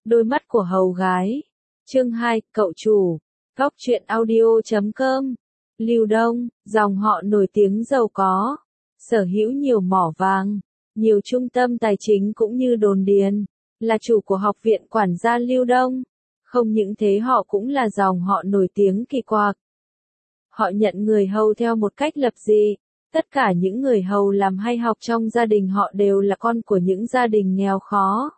Đôi mắt của hầu gái. Chương 2, cậu chủ. Góc truyện audio.com. Lưu Đông, dòng họ nổi tiếng giàu có, sở hữu nhiều mỏ vàng, nhiều trung tâm tài chính cũng như đồn điền, là chủ của học viện quản gia Lưu Đông. Không những thế họ cũng là dòng họ nổi tiếng kỳ quặc. Họ nhận người hầu theo một cách lập dị. Tất cả những người hầu làm hay học trong gia đình họ đều là con của những gia đình nghèo khó.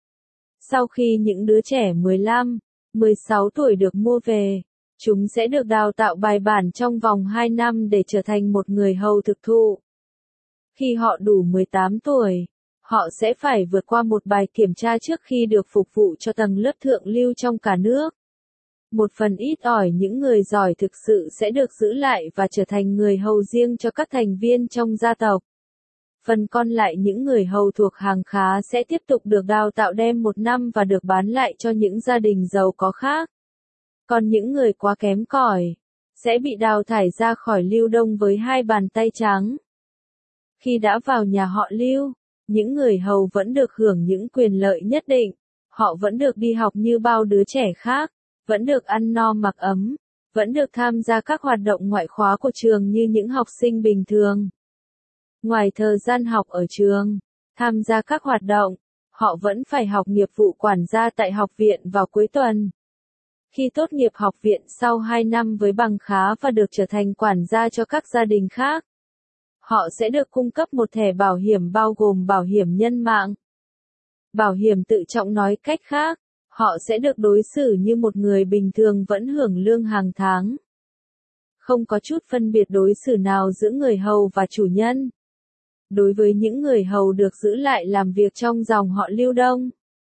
Sau khi những đứa trẻ 15, 16 tuổi được mua về, chúng sẽ được đào tạo bài bản trong vòng 2 năm để trở thành một người hầu thực thụ. Khi họ đủ 18 tuổi, họ sẽ phải vượt qua một bài kiểm tra trước khi được phục vụ cho tầng lớp thượng lưu trong cả nước. Một phần ít ỏi những người giỏi thực sự sẽ được giữ lại và trở thành người hầu riêng cho các thành viên trong gia tộc. Phần còn lại những người hầu thuộc hàng khá sẽ tiếp tục được đào tạo đem 1 năm và được bán lại cho những gia đình giàu có khác. Còn những người quá kém cỏi sẽ bị đào thải ra khỏi Lưu Đông với 2 bàn tay trắng. Khi đã vào nhà họ Lưu, những người hầu vẫn được hưởng những quyền lợi nhất định. Họ vẫn được đi học như bao đứa trẻ khác, vẫn được ăn no mặc ấm, vẫn được tham gia các hoạt động ngoại khóa của trường như những học sinh bình thường. Ngoài thời gian học ở trường, tham gia các hoạt động, họ vẫn phải học nghiệp vụ quản gia tại học viện vào cuối tuần. Khi tốt nghiệp học viện sau 2 năm với bằng khá và được trở thành quản gia cho các gia đình khác, họ sẽ được cung cấp một thẻ bảo hiểm bao gồm bảo hiểm nhân mạng. Bảo hiểm tự trọng nói cách khác, họ sẽ được đối xử như một người bình thường vẫn hưởng lương hàng tháng. Không có chút phân biệt đối xử nào giữa người hầu và chủ nhân. Đối với những người hầu được giữ lại làm việc trong dòng họ Lưu Đông,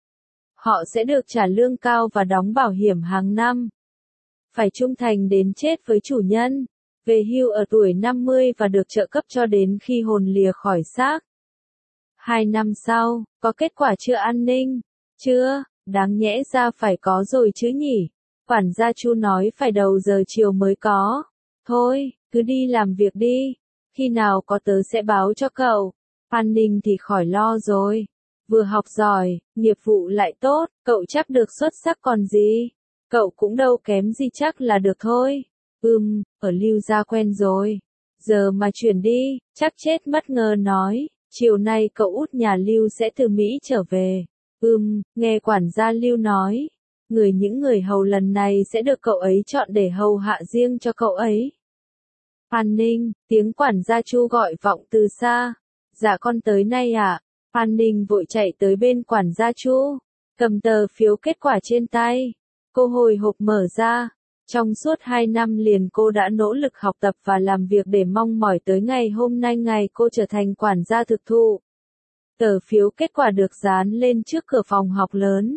họ sẽ được trả lương cao và đóng bảo hiểm hàng năm. Phải trung thành đến chết với chủ nhân, về hưu ở tuổi 50 và được trợ cấp cho đến khi hồn lìa khỏi xác. 2 năm sau, có kết quả chưa an ninh? Chưa, đáng nhẽ ra phải có rồi chứ nhỉ? Quản gia Chu nói phải đầu giờ chiều mới có. Thôi, cứ đi làm việc đi. Khi nào có tớ sẽ báo cho cậu. An ninh thì khỏi lo rồi. Vừa học giỏi, nghiệp vụ lại tốt, cậu chắc được xuất sắc còn gì. Cậu cũng đâu kém gì chắc là được thôi. Ở Lưu gia quen rồi. Giờ mà chuyển đi, chắc chết mất ngờ nói. Chiều nay cậu út nhà Lưu sẽ từ Mỹ trở về. Nghe quản gia Lưu nói. Những người hầu lần này sẽ được cậu ấy chọn để hầu hạ riêng cho cậu ấy. An ninh, tiếng quản gia Chu gọi vọng từ xa. Dạ con tới nay ạ. An ninh vội chạy tới bên quản gia Chu, cầm tờ phiếu kết quả trên tay. Cô hồi hộp mở ra. Trong suốt 2 năm liền cô đã nỗ lực học tập và làm việc để mong mỏi tới ngày hôm nay ngày cô trở thành quản gia thực thụ. Tờ phiếu kết quả được dán lên trước cửa phòng học lớn.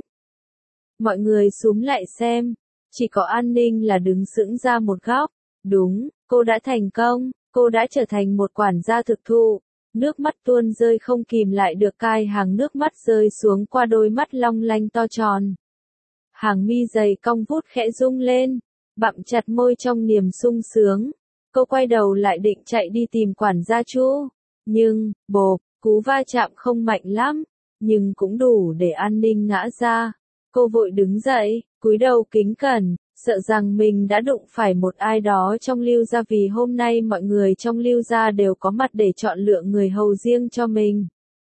Mọi người xúm lại xem, chỉ có An ninh là đứng sững ra một góc. Đúng, cô đã thành công, cô đã trở thành một quản gia thực thụ. Nước mắt tuôn rơi không kìm lại được, cai hàng nước mắt rơi xuống qua đôi mắt long lanh to tròn. Hàng mi dày cong vút khẽ rung lên, bặm chặt môi trong niềm sung sướng. Cô quay đầu lại định chạy đi tìm quản gia Chu. Nhưng, bộp, cú va chạm không mạnh lắm, nhưng cũng đủ để An ninh ngã ra. Cô vội đứng dậy, cúi đầu kính cẩn, sợ rằng mình đã đụng phải một ai đó trong Lưu gia vì hôm nay mọi người trong Lưu gia đều có mặt để chọn lựa người hầu riêng cho mình.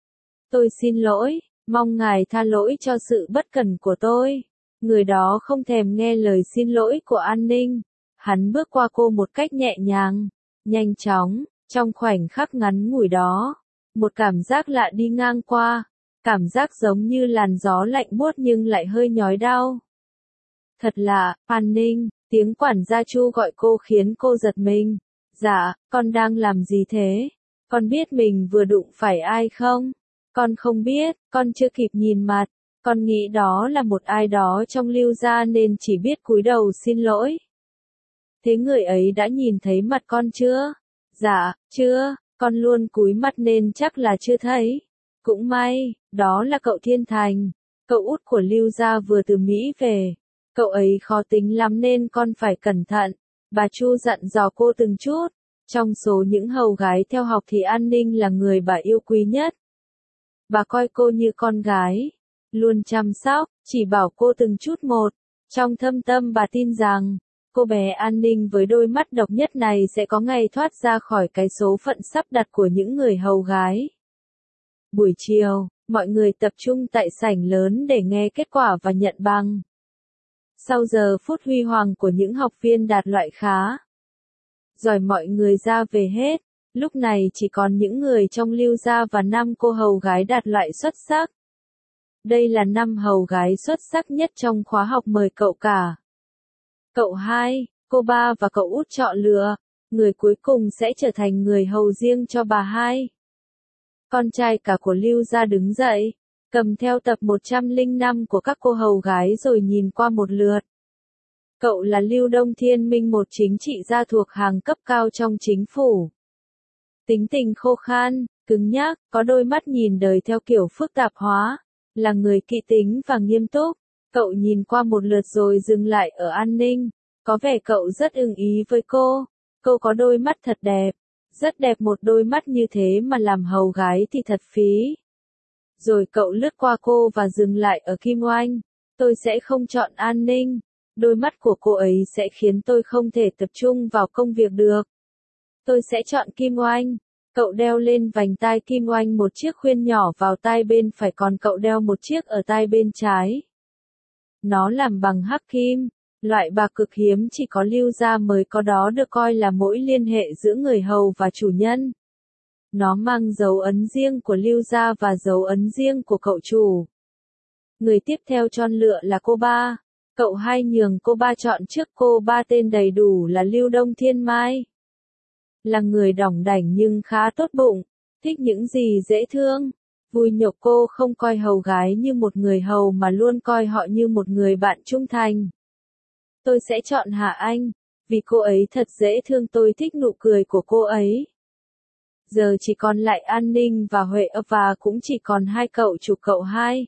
Tôi xin lỗi, mong ngài tha lỗi cho sự bất cẩn của tôi. Người đó không thèm nghe lời xin lỗi của An ninh. Hắn bước qua cô một cách nhẹ nhàng, nhanh chóng, trong khoảnh khắc ngắn ngủi đó. Một cảm giác lạ đi ngang qua, cảm giác giống như làn gió lạnh buốt nhưng lại hơi nhói đau. Thật lạ, An ninh, tiếng quản gia Chu gọi cô khiến cô giật mình. Dạ, con đang làm gì thế? Con biết mình vừa đụng phải ai không? Con không biết, con chưa kịp nhìn mặt. Con nghĩ đó là một ai đó trong Lưu gia nên chỉ biết cúi đầu xin lỗi. Thế người ấy đã nhìn thấy mặt con chưa? Dạ, chưa, con luôn cúi mặt nên chắc là chưa thấy. Cũng may, đó là cậu Thiên Thành, cậu út của Lưu gia vừa từ Mỹ về. Cậu ấy khó tính lắm nên con phải cẩn thận. Bà Chu dặn dò cô từng chút. Trong số những hầu gái theo học thì An ninh là người bà yêu quý nhất. Bà coi cô như con gái, luôn chăm sóc, Chỉ bảo cô từng chút một. Trong thâm tâm bà tin rằng, cô bé An Ninh với đôi mắt độc nhất này sẽ có ngày thoát ra khỏi cái số phận sắp đặt của những người hầu gái. Buổi chiều, mọi người tập trung tại sảnh lớn để nghe kết quả và nhận bằng. Sau giờ phút huy hoàng của những học viên đạt loại khá giỏi, mọi người ra về hết. Lúc này chỉ còn những người trong Lưu gia và 5 cô hầu gái đạt loại xuất sắc. Đây là 5 hầu gái xuất sắc nhất trong khóa học, mời cậu cả. Cậu hai, cô ba và cậu út chọn lựa. Người cuối cùng sẽ trở thành người hầu riêng cho bà hai. Con trai cả của Lưu gia đứng dậy, cầm theo tập 105 của các cô hầu gái rồi nhìn qua một lượt. Cậu là Lưu Đông Thiên Minh, một chính trị gia thuộc hàng cấp cao trong chính phủ. Tính tình khô khan, cứng nhắc, có đôi mắt nhìn đời theo kiểu phức tạp hóa, là người kỹ tính và nghiêm túc. Cậu nhìn qua một lượt rồi dừng lại ở An Ninh, có vẻ cậu rất ưng ý với cô. Cô có đôi mắt thật đẹp, rất đẹp, một đôi mắt như thế mà làm hầu gái thì thật phí. Rồi cậu lướt qua cô và dừng lại ở Kim Oanh. Tôi sẽ không chọn An Ninh, đôi mắt của cô ấy sẽ khiến tôi không thể tập trung vào công việc được. Tôi sẽ chọn Kim Oanh. Cậu đeo lên vành tai Kim Oanh một chiếc khuyên nhỏ vào tai bên phải, còn cậu đeo một chiếc ở tai bên trái. Nó làm bằng hắc kim, loại bạc cực hiếm chỉ có Lưu gia mới có, đó được coi là mối liên hệ giữa người hầu và chủ nhân. Nó mang dấu ấn riêng của Lưu gia và dấu ấn riêng của cậu chủ. Người tiếp theo chọn lựa là cô ba. Cậu hai nhường cô ba chọn trước. Cô ba tên đầy đủ là Lưu Đông Thiên Mai. Là người đỏng đảnh nhưng khá tốt bụng, thích những gì dễ thương, vui nhộn. Cô không coi hầu gái như một người hầu mà luôn coi họ như một người bạn trung thành. Tôi sẽ chọn Hạ Anh, vì cô ấy thật dễ thương, tôi thích nụ cười của cô ấy. Giờ chỉ còn lại An Ninh và Huệ, và cũng chỉ còn hai cậu chủ. Cậu hai,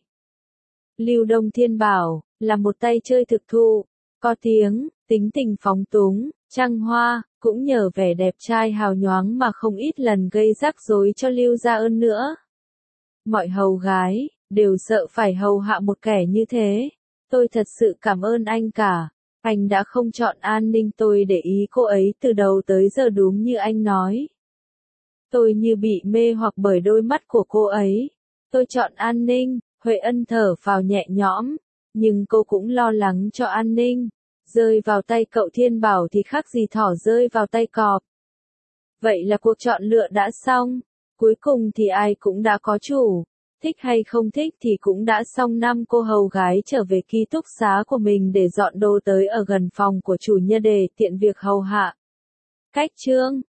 Lưu Đông Thiên bảo, là một tay chơi thực thụ, có tiếng, tính tình phóng túng, trăng hoa, cũng nhờ vẻ đẹp trai hào nhoáng mà không ít lần gây rắc rối cho Lưu gia ơn nữa. Mọi hầu gái đều sợ phải hầu hạ một kẻ như thế. Tôi thật sự cảm ơn anh cả. Anh đã không chọn An Ninh, tôi để ý cô ấy từ đầu tới giờ đúng như anh nói. Tôi như bị mê hoặc bởi đôi mắt của cô ấy. Tôi chọn An Ninh. Huệ Ân thở phào nhẹ nhõm, nhưng cô cũng lo lắng cho An Ninh. Rơi vào tay cậu Thiên Bảo thì khác gì thỏ rơi vào tay cọp. Vậy là cuộc chọn lựa đã xong. Cuối cùng thì ai cũng đã có chủ. Thích hay không thích thì cũng đã xong. 5 cô hầu gái trở về ký túc xá của mình để dọn đồ tới ở gần phòng của chủ nhân để tiện việc hầu hạ. Cách chương